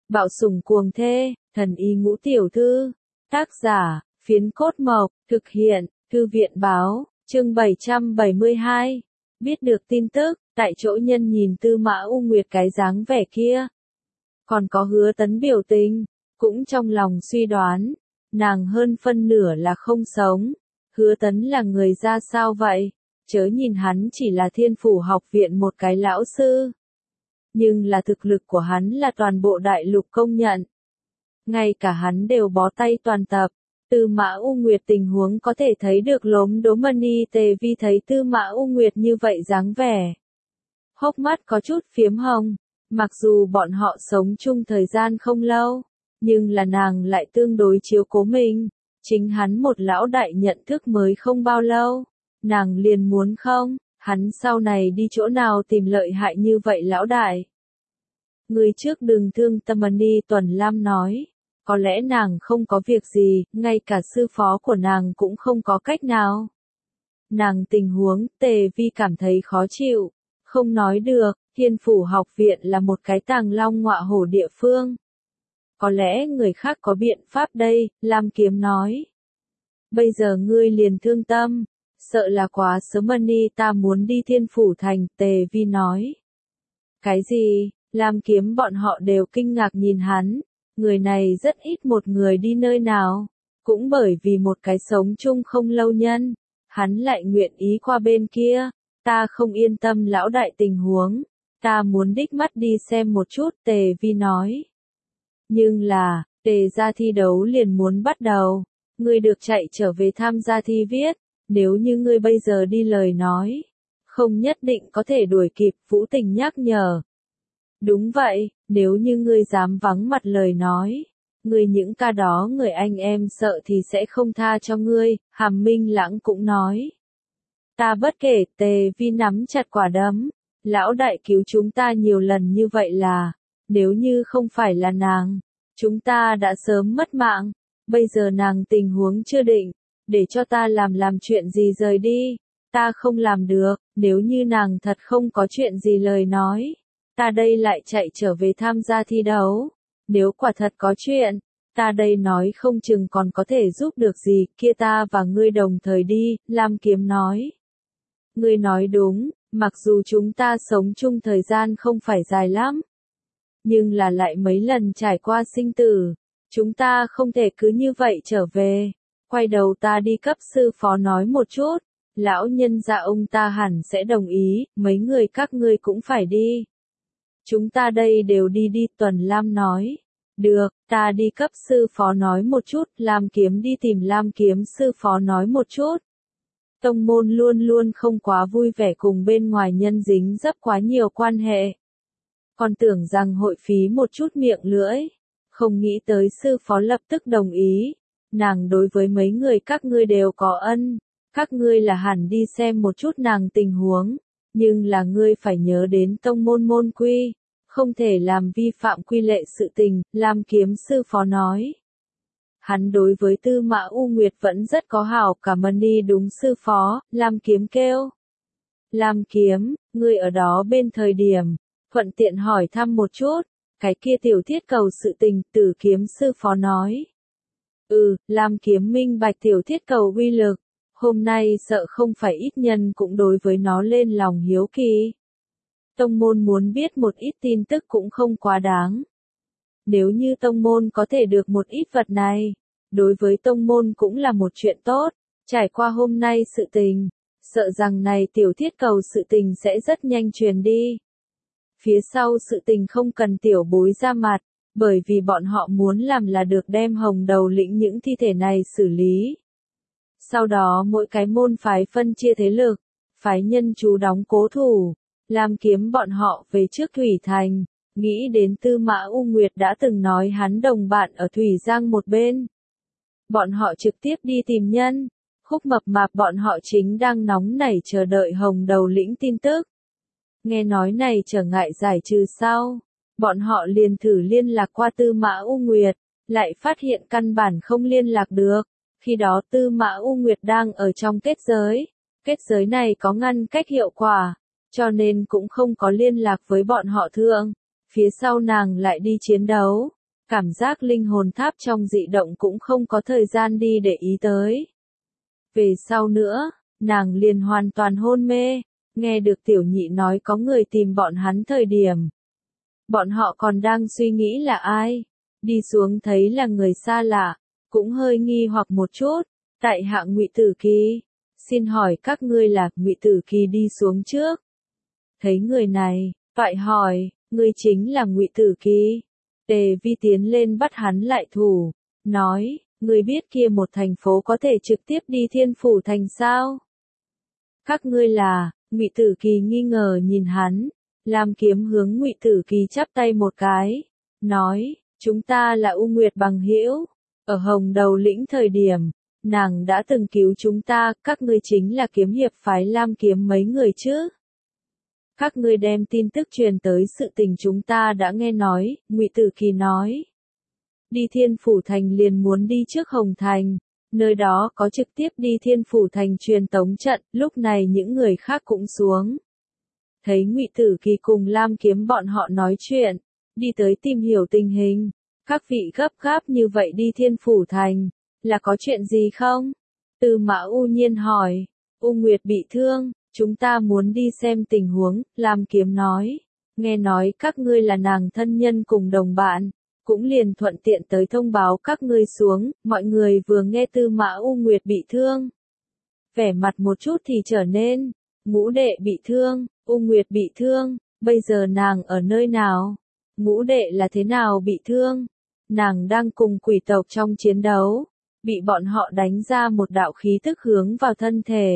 Bạo sủng cuồng thê, thần y ngũ tiểu thư. Tác giả, Phiến Cốt Mộc, thực hiện, Thư viện báo, chương 772. Biết được tin tức, tại chỗ nhân nhìn Tư Mã U Nguyệt cái dáng vẻ kia. Còn có Hứa Tấn biểu tình, cũng trong lòng suy đoán, nàng hơn phân nửa là không sống. Hứa Tấn là người ra sao vậy? Chớ nhìn hắn chỉ là Thiên Phủ học viện một cái lão sư. Nhưng là thực lực của hắn là toàn bộ đại lục công nhận. Ngay cả hắn đều bó tay toàn tập. Tư Mã U Nguyệt tình huống có thể thấy được Lốm Đốm Mani Tề Vi thấy Tư Mã U Nguyệt như vậy dáng vẻ. Hốc mắt có chút phiếm hồng, mặc dù bọn họ sống chung thời gian không lâu, nhưng là nàng lại tương đối chiếu cố mình. Chính hắn một lão đại nhận thức mới không bao lâu, nàng liền muốn không, hắn sau này đi chỗ nào tìm lợi hại như vậy lão đại. Người trước đừng thương tâm. Mani Tuần Lam nói. Có lẽ nàng không có việc gì, ngay cả sư phó của nàng cũng không có cách nào. Nàng tình huống, Tề Vi cảm thấy khó chịu, không nói được, Thiên Phủ học viện là một cái tàng long ngọa hổ địa phương. Có lẽ người khác có biện pháp đây, Lam Kiếm nói. Bây giờ ngươi liền thương tâm, sợ là quá sớm. Mani ta muốn đi Thiên Phủ thành, Tề Vi nói. Cái gì? Lam Kiếm bọn họ đều kinh ngạc nhìn hắn. Người này rất ít một người đi nơi nào, cũng bởi vì một cái sống chung không lâu nhân, hắn lại nguyện ý qua bên kia. Ta không yên tâm lão đại tình huống, ta muốn đích mắt đi xem một chút, Tề Vi nói. Nhưng là, Tề gia thi đấu liền muốn bắt đầu, ngươi được chạy trở về tham gia thi viết, nếu như ngươi bây giờ đi lời nói, không nhất định có thể đuổi kịp, Vũ Tình nhắc nhở. Đúng vậy, nếu như ngươi dám vắng mặt lời nói, ngươi những ca đó người anh em sợ thì sẽ không tha cho ngươi, Hàm Minh Lãng cũng nói. Ta bất kể, Tề Vi nắm chặt quả đấm, lão đại cứu chúng ta nhiều lần như vậy là, nếu như không phải là nàng, chúng ta đã sớm mất mạng, bây giờ nàng tình huống chưa định, để cho ta làm chuyện gì rời đi, ta không làm được, nếu như nàng thật không có chuyện gì lời nói. Ta đây lại chạy trở về tham gia thi đấu. Nếu quả thật có chuyện, ta đây nói không chừng còn có thể giúp được gì, kia ta và ngươi đồng thời đi, Lam Kiếm nói. Ngươi nói đúng, mặc dù chúng ta sống chung thời gian không phải dài lắm, nhưng là lại mấy lần trải qua sinh tử, chúng ta không thể cứ như vậy trở về. Quay đầu ta đi cấp sư phó nói một chút, lão nhân gia ông ta hẳn sẽ đồng ý, mấy người các ngươi cũng phải đi. Chúng ta đây đều đi đi, Tuần Lam nói. Được, ta đi cấp sư phó nói một chút, Lam Kiếm đi tìm Lam Kiếm sư phó nói một chút. Tông môn luôn luôn không quá vui vẻ cùng bên ngoài nhân dính dấp quá nhiều quan hệ. Còn tưởng rằng hội phí một chút miệng lưỡi. Không nghĩ tới sư phó lập tức đồng ý. Nàng đối với mấy người các ngươi đều có ân. Các ngươi là hẳn đi xem một chút nàng tình huống. Nhưng là ngươi phải nhớ đến tông môn môn quy, không thể làm vi phạm quy lệ sự tình, Lam Kiếm sư phó nói. Hắn đối với Tư Mã U Nguyệt vẫn rất có hảo cảm. Mani đúng sư phó, Lam Kiếm kêu. Lam Kiếm, ngươi ở đó bên thời điểm, thuận tiện hỏi thăm một chút, cái kia tiểu thiết cầu sự tình, Tử Kiếm sư phó nói. Lam Kiếm minh bạch tiểu thiết cầu uy lực. Hôm nay sợ không phải ít nhân cũng đối với nó lên lòng hiếu kỳ. Tông môn muốn biết một ít tin tức cũng không quá đáng. Nếu như tông môn có thể được một ít vật này, đối với tông môn cũng là một chuyện tốt. Trải qua hôm nay sự tình, sợ rằng này tiểu thiết cầu sự tình sẽ rất nhanh truyền đi. Phía sau sự tình không cần tiểu bối ra mặt, bởi vì bọn họ muốn làm là được đem Hồng Đầu lĩnh những thi thể này xử lý. Sau đó mỗi cái môn phái phân chia thế lực, phái nhân chú đóng cố thủ, Lam Kiếm bọn họ về trước Thủy Thành, nghĩ đến Tư Mã U Nguyệt đã từng nói hắn đồng bạn ở Thủy Giang một bên. Bọn họ trực tiếp đi tìm nhân, Khúc Mập Mạp bọn họ chính đang nóng nảy chờ đợi Hồng Đầu lĩnh tin tức. Nghe nói này trở ngại giải trừ sau, bọn họ liền thử liên lạc qua Tư Mã U Nguyệt, lại phát hiện căn bản không liên lạc được. Khi đó Tư Mã U Nguyệt đang ở trong kết giới này có ngăn cách hiệu quả, cho nên cũng không có liên lạc với bọn họ thương. Phía sau nàng lại đi chiến đấu, cảm giác linh hồn tháp trong dị động cũng không có thời gian đi để ý tới. Về sau nữa, nàng liền hoàn toàn hôn mê, nghe được tiểu nhị nói có người tìm bọn hắn thời điểm. Bọn họ còn đang suy nghĩ là ai, đi xuống thấy là người xa lạ, cũng hơi nghi hoặc một chút, tại hạ Ngụy Tử Kỳ, xin hỏi các ngươi là. Ngụy Tử Kỳ đi xuống trước. Thấy người này, toại hỏi, ngươi chính là Ngụy Tử Kỳ. Tề Vi tiến lên bắt hắn lại thủ, nói, ngươi biết kia một thành phố có thể trực tiếp đi Thiên Phủ Thành sao? Các ngươi là. Ngụy Tử Kỳ nghi ngờ nhìn hắn, Lam Kiếm hướng Ngụy Tử Kỳ chắp tay một cái, nói, chúng ta là U Nguyệt bằng hữu, ở Hồng Đầu Lĩnh thời điểm, nàng đã từng cứu chúng ta, các ngươi chính là kiếm hiệp phái Lam Kiếm mấy người chứ? Các ngươi đem tin tức truyền tới sự tình chúng ta đã nghe nói. Ngụy Tử Kỳ nói, đi Thiên Phủ Thành liền muốn đi trước Hồng Thành, nơi đó có trực tiếp đi Thiên Phủ Thành truyền tống trận. Lúc này những người khác cũng xuống. Thấy Ngụy Tử Kỳ cùng Lam Kiếm bọn họ nói chuyện, đi tới tìm hiểu tình hình. Các vị gấp gáp như vậy đi Thiên Phủ Thành, là có chuyện gì không? Tư Mã U Nhiên hỏi. U Nguyệt bị thương, chúng ta muốn đi xem tình huống. Lam Kiếm nói, nghe nói các ngươi là nàng thân nhân cùng đồng bạn, cũng liền thuận tiện tới thông báo các ngươi xuống. Mọi người vừa nghe Tư Mã U Nguyệt bị thương, vẻ mặt một chút thì trở nên, ngũ đệ bị thương, U Nguyệt bị thương, bây giờ nàng ở nơi nào? Ngũ đệ là thế nào bị thương? Nàng đang cùng quỷ tộc trong chiến đấu, bị bọn họ đánh ra một đạo khí tức hướng vào thân thể.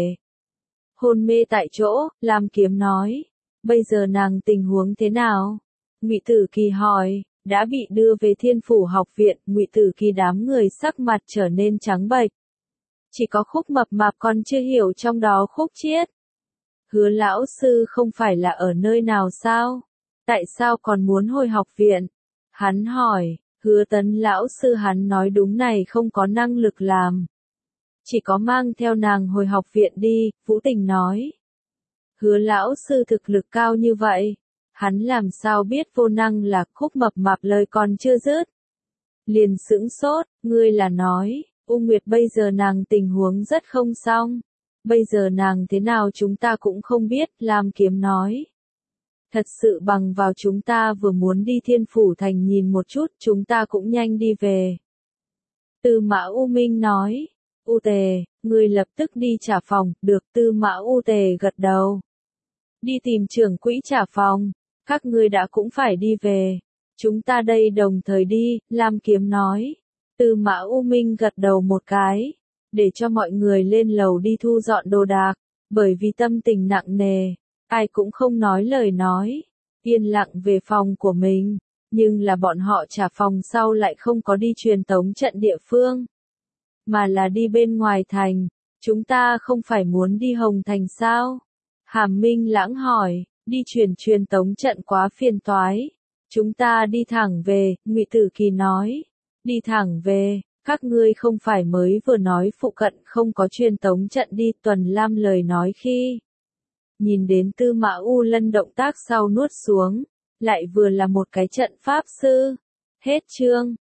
Hôn mê tại chỗ. Lam Kiếm nói, bây giờ nàng tình huống thế nào? Ngụy Tử Kỳ hỏi. Đã bị đưa về Thiên Phủ học viện. Ngụy Tử Kỳ đám người sắc mặt trở nên trắng bệch. Chỉ có Khúc Mập Mạp còn chưa hiểu trong đó khúc chiết. Hứa lão sư không phải là ở nơi nào sao? Tại sao còn muốn hồi học viện? Hắn hỏi. Hứa Tấn lão sư hắn nói đúng này không có năng lực làm. Chỉ có mang theo nàng hồi học viện đi. Vũ Tình nói. Hứa lão sư thực lực cao như vậy, hắn làm sao biết vô năng là. Khúc Mập Mạp lời còn chưa dứt, liền sững sốt. Ngươi là nói, U Nguyệt bây giờ nàng tình huống rất không xong. Bây giờ nàng thế nào chúng ta cũng không biết. Lam Kiếm nói. Thật sự bằng vào chúng ta vừa muốn đi Thiên Phủ Thành nhìn một chút, chúng ta cũng nhanh đi về. Tư Mã U Minh nói. U Tề, ngươi lập tức đi trả phòng. Được. Tư Mã U Tề gật đầu. Đi tìm trưởng quỹ trả phòng. Các ngươi đã cũng phải đi về. Chúng ta đây đồng thời đi. Lam Kiếm nói. Tư Mã U Minh gật đầu một cái, để cho mọi người lên lầu đi thu dọn đồ đạc. Bởi vì tâm tình nặng nề, ai cũng không nói lời nói, yên lặng về phòng của mình. Nhưng là bọn họ trả phòng sau lại không có đi truyền tống trận địa phương, mà là đi bên ngoài thành. Chúng ta không phải muốn đi Hồng Thành sao? Hàm Minh Lãng hỏi. Đi truyền tống trận quá phiền toái. Chúng ta đi thẳng về. Ngụy Tử Kỳ nói. Đi thẳng về, các ngươi không phải mới vừa nói phụ cận không có truyền tống trận đi. Tuần Lam lời nói khi nhìn đến Tư Mã U Lân động tác sau nuốt xuống, lại vừa là một cái trận pháp sư. Hết chương.